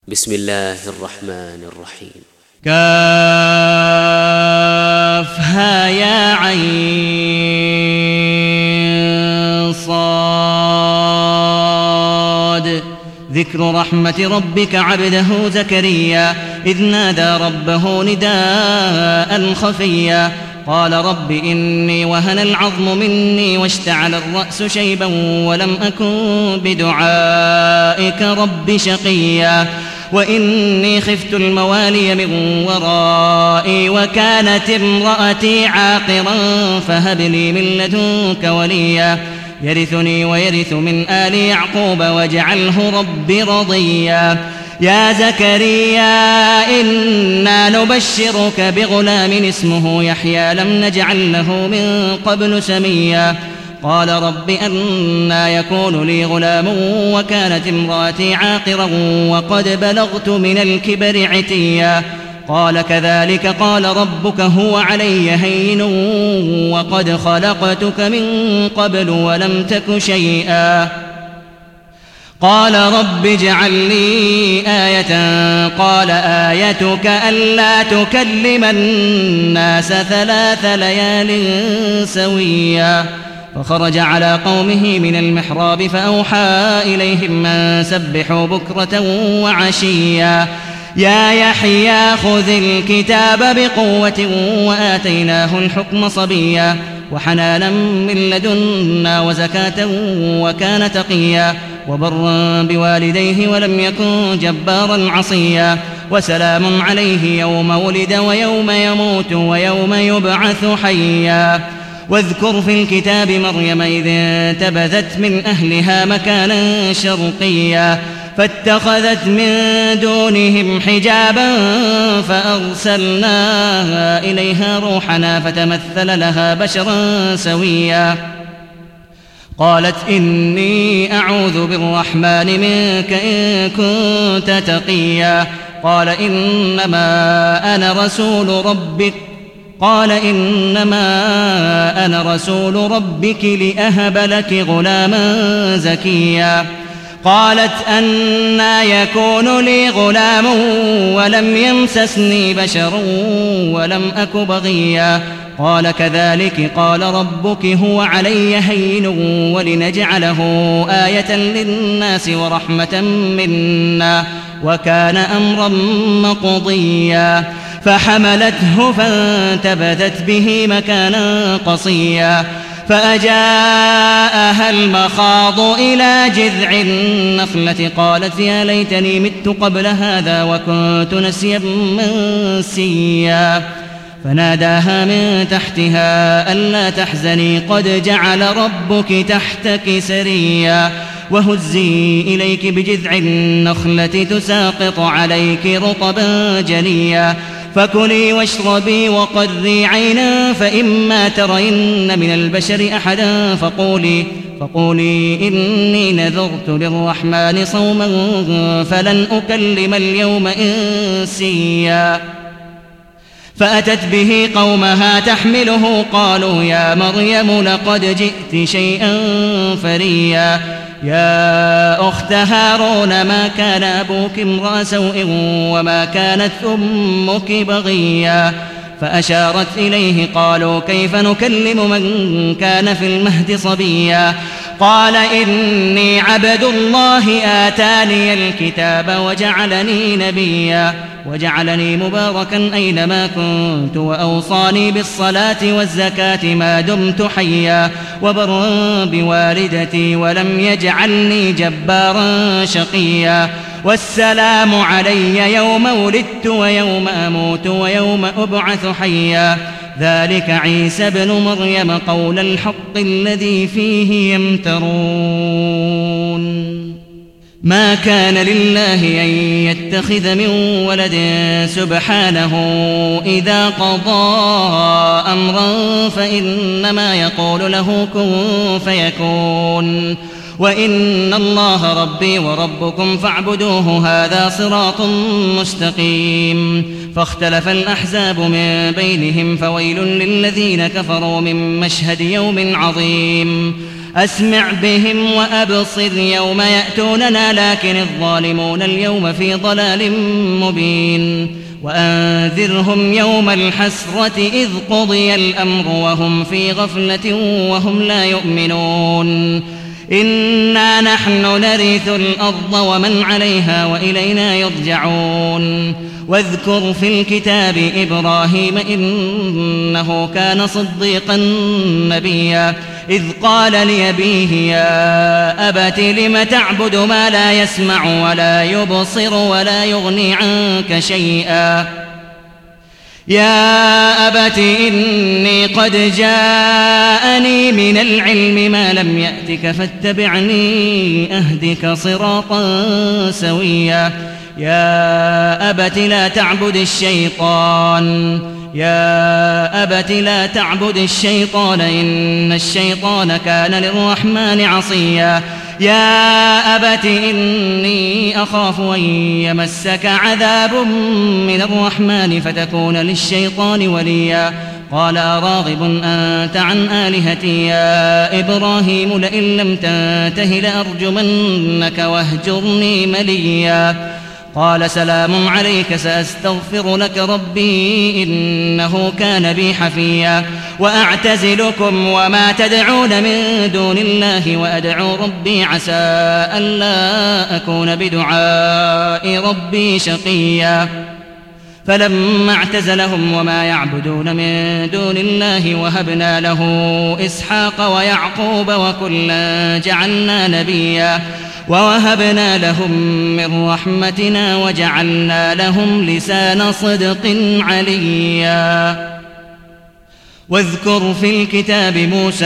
بسم الله الرحمن الرحيم. كافها يا عين صاد. ذكر رحمة ربك عبده زكريا إذ نادى ربه نداء خفيا قال رب إني وهن العظم مني واشتعل الرأس شيبا ولم أكن بدعائك رب شقيا وإني خفت الموالي من ورائي وكانت امرأتي عاقرا فهب لي من لدنك وليا يرثني ويرث من آل يعقوب واجعله رب رضيا. يا زكريا إنا نبشرك بغلام اسمه يحيى لم نجعل له من قبل سميا قال رب أنى يكون لي غلام وكانت امرأتي عاقرا وقد بلغت من الكبر عتيا قال كذلك قال ربك هو علي هين وقد خلقتك من قبل ولم تك شيئا قال رب اجعل لي آية قال آيتك ألا تكلم الناس 3 ليال سويا فخرج على قومه من المحراب فأوحى إليهم أن سبحوا بكرة وعشيا يا يحيى خذ الكتاب بقوة وآتيناه الحكم صبيا وحنانا من لدنا وزكاة وكان تقيا وبرا بوالديه ولم يكن جبارا عصيا وسلام عليه يوم ولد ويوم يموت ويوم يبعث حيا. واذكر في الكتاب مريم إذ انتبذت من أهلها مكانا شرقيا فاتخذت من دونهم حجابا فأرسلنا إليها روحنا فتمثل لها بشرا سويا قالت إني أعوذ بالرحمن منك إن كنت تقيا قال إنما أنا رسول ربك لأهب لك غلاما زكيا قالت أنى يكون لي غلام ولم يمسسني بشر ولم أك بغيا قال كذلك قال ربك هو علي هين ولنجعله آية للناس ورحمة منا وكان أمرا مقضيا فحملته فانتبذت به مكانا قصيا فأجاءها المخاض إلى جذع النخلة قالت يا ليتني مت قبل هذا وكنت نسيا منسيا فناداها من تحتها ألا تحزني قد جعل ربك تحتك سريا وهزي إليك بجذع النخلة تساقط عليك رطبا جنيا فكلي واشربي وقري عينا فإما ترين من البشر أحدا فقولي إني نذرت للرحمن صوما فلن أكلم اليوم إنسيا فأتت به قومها تحمله قالوا يا مريم لقد جئت شيئا فريا يا أخت هارون ما كان أبوك امرأ سوء وما كانت أمك بغيا فأشارت إليه قالوا كيف نكلم من كان في المهد صبيا قال إني عبد الله آتاني الكتاب وجعلني نبيا وجعلني مباركا أينما كنت وأوصاني بالصلاة والزكاة ما دمت حيا وبرا بوالدتي ولم يجعلني جبارا شقيا والسلام علي يوم ولدت ويوم أموت ويوم أبعث حيا ذلك عيسى بن مريم قول الحق الذي فيه يمترون. ما كان لله أن يتخذ من ولد سبحانه إذا قضى أمرا فإنما يقول له كن فيكون وإن الله ربي وربكم فاعبدوه هذا صراط مستقيم. فاختلف الأحزاب من بينهم فويل للذين كفروا من مشهد يوم عظيم أسمع بهم وأبصر يوم يأتوننا لكن الظالمون اليوم في ضلال مبين وأنذرهم يوم الحسرة إذ قضي الأمر وهم في غفلة وهم لا يؤمنون إنا نحن نرث الأرض ومن عليها وإلينا يرجعون واذكر في الكتاب إبراهيم إنه كان صديقا نبيا إذ قال لأبيه يا أبت لم تعبد ما لا يسمع ولا يبصر ولا يغني عنك شيئا يا أبت إني قد جاءني من العلم ما لم يأتك فاتبعني أهدك صراطا سويا يا أبت لا تعبد الشيطان إن الشيطان كان للرحمن عصيا يا أبت إني أخاف أن يمسك عذاب من الرحمن فتكون للشيطان وليا قال أراغب أنت عن آلهتي يا إبراهيم لئن لم تنته لأرجمنك واهجرني مليا قال سلام عليك سأستغفر لك ربي إنه كان بي حفيا وأعتزلكم وما تدعون من دون الله وأدعو ربي عسى ألا أكون بدعاء ربي شقيا فلما اعتزلهم وما يعبدون من دون الله وهبنا له إسحاق ويعقوب وكلا جعلنا نبيا ووهبنا لهم من رحمتنا وجعلنا لهم لسان صدق عليا واذكر في الكتاب موسى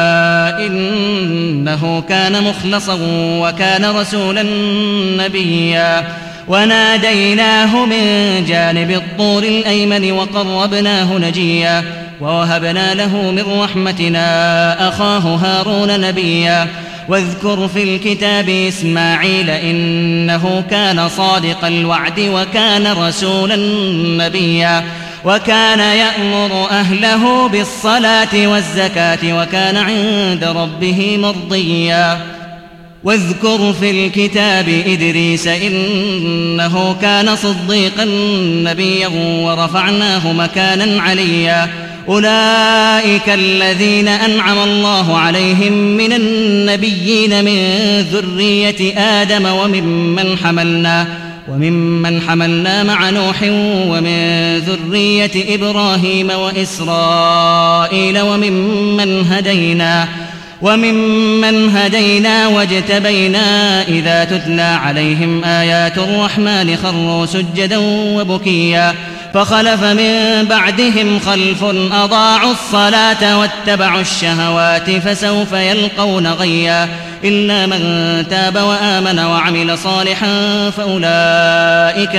إنه كان مخلصا وكان رسولا نبيا وناديناه من جانب الطور الأيمن وقربناه نجيا ووهبنا له من رحمتنا أخاه هارون نبيا واذكر في الكتاب إسماعيل إنه كان صادق الوعد وكان رسولا نبيا وكان يأمر أهله بالصلاة والزكاة وكان عند ربه مرضيا واذكر في الكتاب إدريس إنه كان صديقا نبيا ورفعناه مكانا عليا أولئك الذين أنعم الله عليهم من النبيين من ذرية آدم وممن حملنا مع نوح ومن ذرية إبراهيم وإسرائيل وممن هدينا واجتبينا إذا تتلى عليهم آيات الرحمن خروا سجدا وبكيا فخلف من بعدهم خلف أضاعوا الصلاة واتبعوا الشهوات فسوف يلقون غيا إلا من تاب وآمن وعمل صالحا فأولئك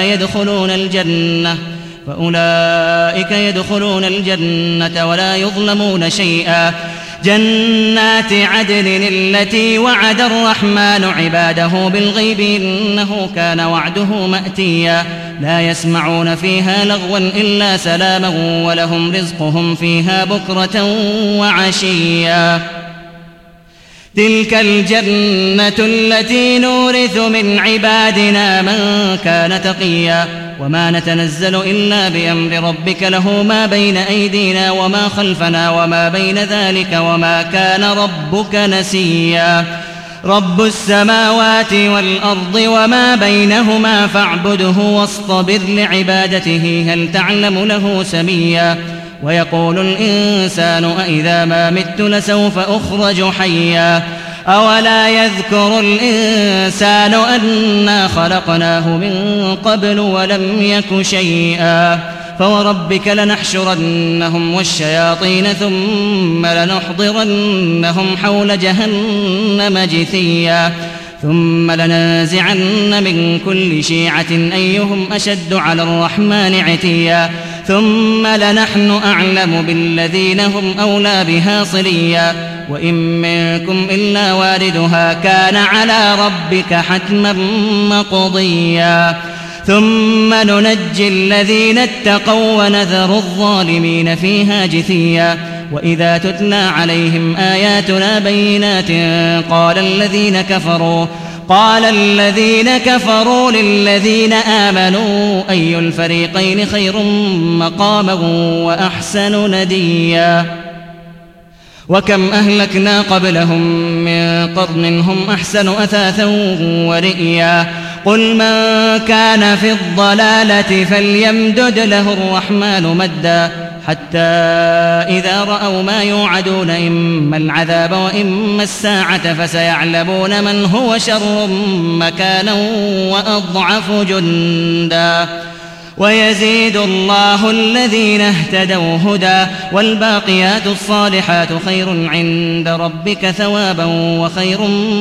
يدخلون الجنة ولا يظلمون شيئا جنات عدن التي وعد الرحمن عباده بالغيب إنه كان وعده مأتيا لا يسمعون فيها لغوا إلا سلاما ولهم رزقهم فيها بكرة وعشيا تلك الجنة التي نورث من عبادنا من كان تقيا وما نتنزل إلا بأمر ربك له ما بين أيدينا وما خلفنا وما بين ذلك وما كان ربك نسيا رب السماوات والأرض وما بينهما فاعبده واصطبر لعبادته هل تعلم له سميا ويقول الإنسان أإذا ما مت لسوف أخرج حيا أولا يذكر الإنسان أنا خلقناه من قبل ولم يك شيئا فوربك لنحشرنهم والشياطين ثم لنحضرنهم حول جهنم جثيا ثم لننزعن من كل شيعة أيهم أشد على الرحمن عتيا ثم لنحن أعلم بالذين هم أولى بها صليا وإن منكم إلا واردها كان على ربك حتما مقضيا ثم ننجي الذين اتقوا ونذر الظالمين فيها جثيا وإذا تتلى عليهم آياتنا بينات قال الذين كفروا للذين آمنوا أي الفريقين خير مقاما وأحسن نديا وكم أهلكنا قبلهم من قرن هم أحسن أثاثا ورئيا قل من كان في الضلالة فليمدد له الرحمن مدا حتى إذا رأوا ما يوعدون إما العذاب وإما الساعة فسيعلمون من هو شر مكانا وأضعف جندا ويزيد الله الذين اهتدوا هدى والباقيات الصالحات خير عند ربك ثوابا وخير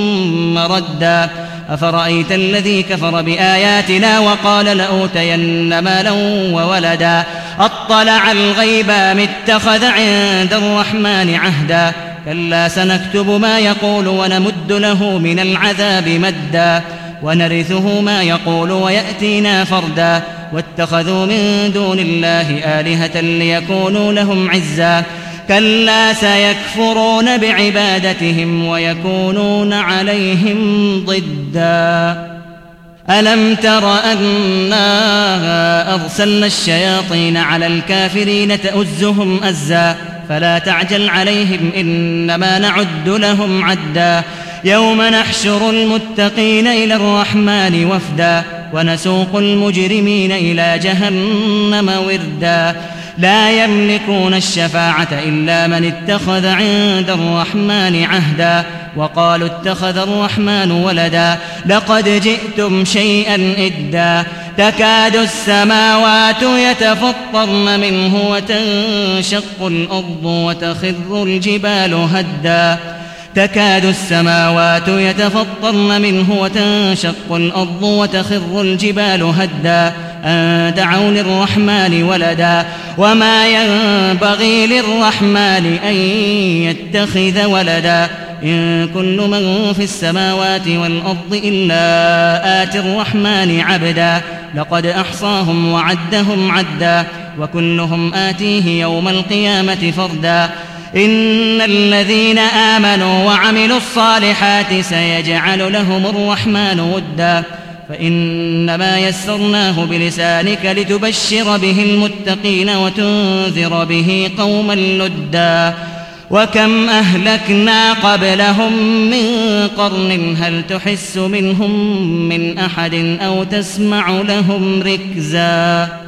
مردا أفرأيت الذي كفر بآياتنا وقال لأوتين مالا وولدا أطلع الغيب أم اتخذ عند الرحمن عهدا كلا سنكتب ما يقول ونمد له من العذاب مدا ونرثه ما يقول ويأتينا فردا واتخذوا من دون الله آلهة ليكونوا لهم عزا كلا سيكفرون بعبادتهم ويكونون عليهم ضدا ألم تر أنا أرسلنا الشياطين على الكافرين تؤزهم أزا فلا تعجل عليهم إنما نعد لهم عدا يوم نحشر المتقين إلى الرحمن وفدا ونسوق المجرمين إلى جهنم وردا لا يملكون الشفاعة إلا من اتخذ عند الرحمن عهدا وقالوا اتخذ الرحمن ولدا لقد جئتم شيئا إدا تكاد السماوات يتفطرن منه وتنشق الأرض وتخر الجبال هدا تكاد السماوات يتفطرن منه وتنشق الأرض وتخر الجبال هدا أن دعوا للرحمن ولدا وما ينبغي للرحمن أن يتخذ ولدا إن كل من في السماوات والأرض إلا آتي الرحمن عبدا لقد أحصاهم وعدهم عدا وكلهم آتيه يوم القيامة فردا إن الذين آمنوا وعملوا الصالحات سيجعل لهم الرحمن ودا فإنما يسرناه بلسانك لتبشر به المتقين وتنذر به قوما لدا وكم أهلكنا قبلهم من قرن هل تحس منهم من أحد أو تسمع لهم ركزا